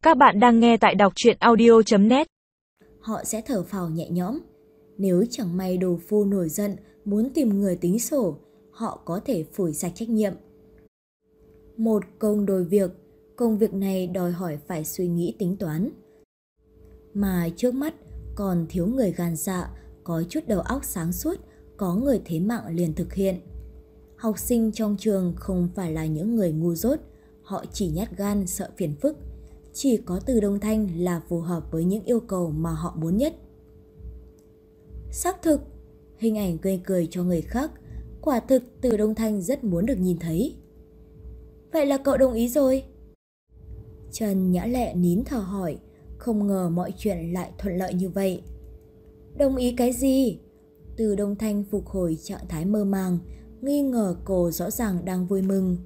Các bạn đang nghe tại đọc truyện audio.net. Họ sẽ thở phào nhẹ nhõm. Nếu chẳng may đồ phu nổi giận muốn tìm người tính sổ, họ có thể phủi sạch trách nhiệm. Một công đôi việc, công việc này đòi hỏi phải suy nghĩ tính toán. Mà trước mắt còn thiếu người gan dạ, có chút đầu óc sáng suốt, có người thế mạng liền thực hiện. Học sinh trong trường không phải là những người ngu dốt, họ chỉ nhát gan sợ phiền phức. Chỉ có Từ Đông Thanh là phù hợp với những yêu cầu mà họ muốn nhất. Xác thực, hình ảnh gây cười cho người khác, quả thực Từ Đông Thanh rất muốn được nhìn thấy. Vậy là cậu đồng ý rồi? Trần Nhã Lệ nín thở hỏi, không ngờ mọi chuyện lại thuận lợi như vậy. Đồng ý cái gì? Từ Đông Thanh phục hồi trạng thái mơ màng, nghi ngờ cô rõ ràng đang vui mừng.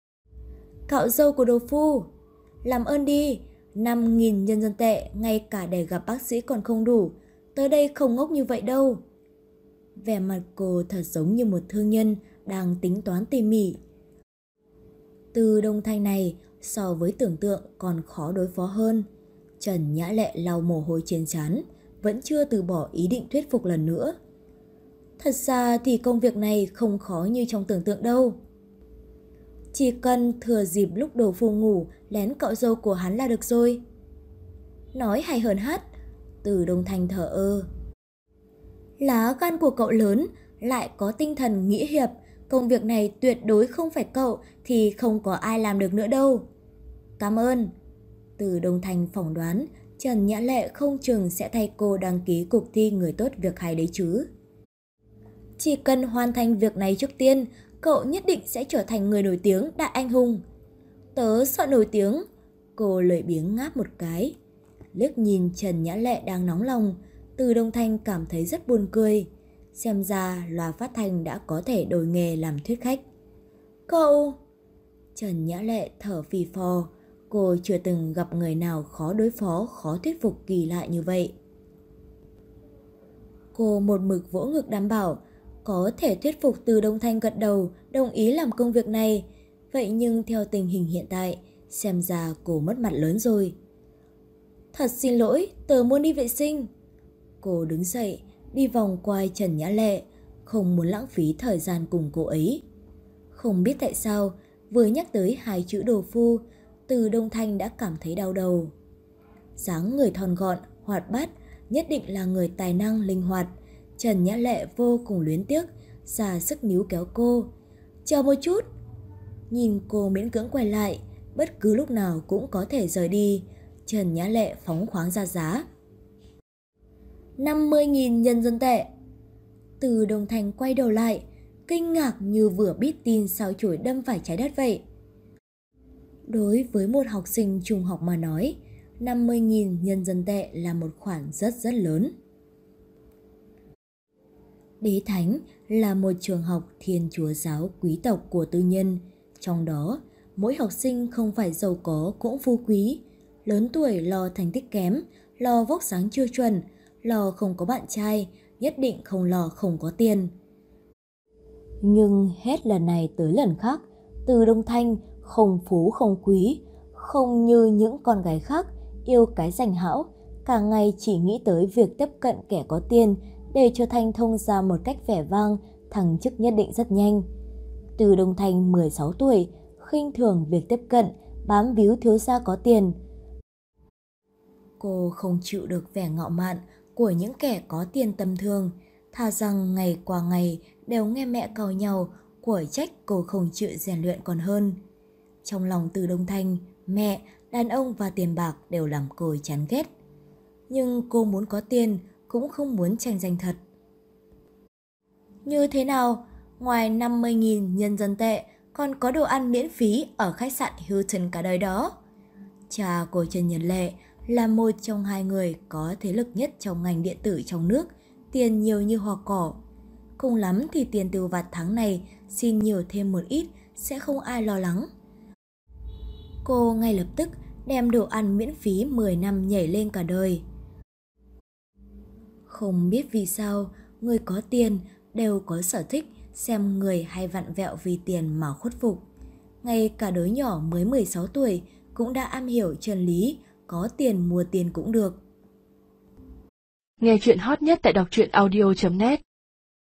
Cạo râu của đồ phu, làm ơn đi, 5.000 nhân dân tệ, ngay cả để gặp bác sĩ còn không đủ, tới đây không ngốc như vậy đâu. Vẻ mặt cô thật giống như một thương nhân đang tính toán tỉ mỉ. Từ Đông Thanh này so với tưởng tượng còn khó đối phó hơn. Trần Nhã Lệ lau mồ hôi trên trán, vẫn chưa từ bỏ ý định thuyết phục lần nữa. Thật ra thì công việc này không khó như trong tưởng tượng đâu. Chỉ cần thừa dịp lúc đồ phu ngủ lén cạo râu của hắn là được rồi. Nói hay hơn hát, Từ Đông Thanh thở ơ. Lá gan của cậu lớn, lại có tinh thần nghĩa hiệp, công việc này tuyệt đối không phải cậu thì không có ai làm được nữa đâu. Cảm ơn. Từ Đông Thanh phỏng đoán Trần Nhã Lệ không chừng sẽ thay cô đăng ký cuộc thi người tốt việc hay đấy chứ. Chỉ cần hoàn thành việc này trước tiên, cậu nhất định sẽ trở thành người nổi tiếng đại anh hùng. Tớ sợ nổi tiếng. Cô lười biếng ngáp một cái. Liếc nhìn Trần Nhã Lệ đang nóng lòng, Từ Đông Thanh cảm thấy rất buồn cười. Xem ra loa phát thanh đã có thể đổi nghề làm thuyết khách. Cậu... Trần Nhã Lệ thở phì phò. Cô chưa từng gặp người nào khó đối phó, khó thuyết phục kỳ lạ như vậy. Cô một mực vỗ ngực đảm bảo có thể thuyết phục Từ Đông Thanh gật đầu, đồng ý làm công việc này. Vậy nhưng theo tình hình hiện tại, xem ra cô mất mặt lớn rồi. Thật xin lỗi, tớ muốn đi vệ sinh. Cô đứng dậy, đi vòng qua Trần Nhã Lệ, không muốn lãng phí thời gian cùng cô ấy. Không biết tại sao, vừa nhắc tới hai chữ đồ phu, Từ Đông Thanh đã cảm thấy đau đầu. Dáng người thon gọn, hoạt bát, nhất định là người tài năng, linh hoạt. Trần Nhã Lệ vô cùng luyến tiếc, ra sức níu kéo cô. Chờ một chút. Nhìn cô miễn cưỡng quay lại, bất cứ lúc nào cũng có thể rời đi. Trần Nhã Lệ phóng khoáng ra giá. 50.000 nhân dân tệ. Từ Đông Thanh quay đầu lại, kinh ngạc như vừa biết tin sao chổi đâm phải trái đất vậy. Đối với một học sinh trung học mà nói, 50.000 nhân dân tệ là một khoản rất lớn. Đế Thánh là một trường học Thiên Chúa giáo quý tộc của tư nhân. Trong đó, mỗi học sinh không phải giàu có cũng phú quý. Lớn tuổi lo thành tích kém, lo vóc dáng chưa chuẩn, lo không có bạn trai, nhất định không lo không có tiền. Nhưng hết lần này tới lần khác, Từ Đông Thanh không phú không quý, không như những con gái khác yêu cái danh hão, cả ngày chỉ nghĩ tới việc tiếp cận kẻ có tiền để trở thành thông gia một cách vẻ vang, thăng chức nhất định rất nhanh. Từ Đông Thanh 16 tuổi, khinh thường việc tiếp cận, bám víu thiếu gia có tiền. Cô không chịu được vẻ ngạo mạn của những kẻ có tiền tầm thường, thà rằng ngày qua ngày đều nghe mẹ càu nhau, của trách cô không chịu rèn luyện còn hơn. Trong lòng Từ Đông Thanh, mẹ, đàn ông và tiền bạc đều làm cô chán ghét. Nhưng cô muốn có tiền, cũng không muốn tranh giành thật. Như thế nào? Ngoài 50.000 nhân dân tệ, còn có đồ ăn miễn phí ở khách sạn Hilton cả đời đó. Cha của Trần Nhã Lệ là một trong hai người có thế lực nhất trong ngành điện tử trong nước, tiền nhiều như hoa cỏ. Cùng lắm thì tiền tiêu vặt tháng này xin nhiều thêm một ít sẽ không ai lo lắng. Cô ngay lập tức đem đồ ăn miễn phí 10 năm nhảy lên cả đời. Không biết vì sao, người có tiền đều có sở thích xem người hay vặn vẹo vì tiền mà khuất phục. Ngay cả đứa nhỏ mới 16 tuổi cũng đã am hiểu chân lý, có tiền mua tiền cũng được. Nghe chuyện hot nhất tại đọc truyện audio.net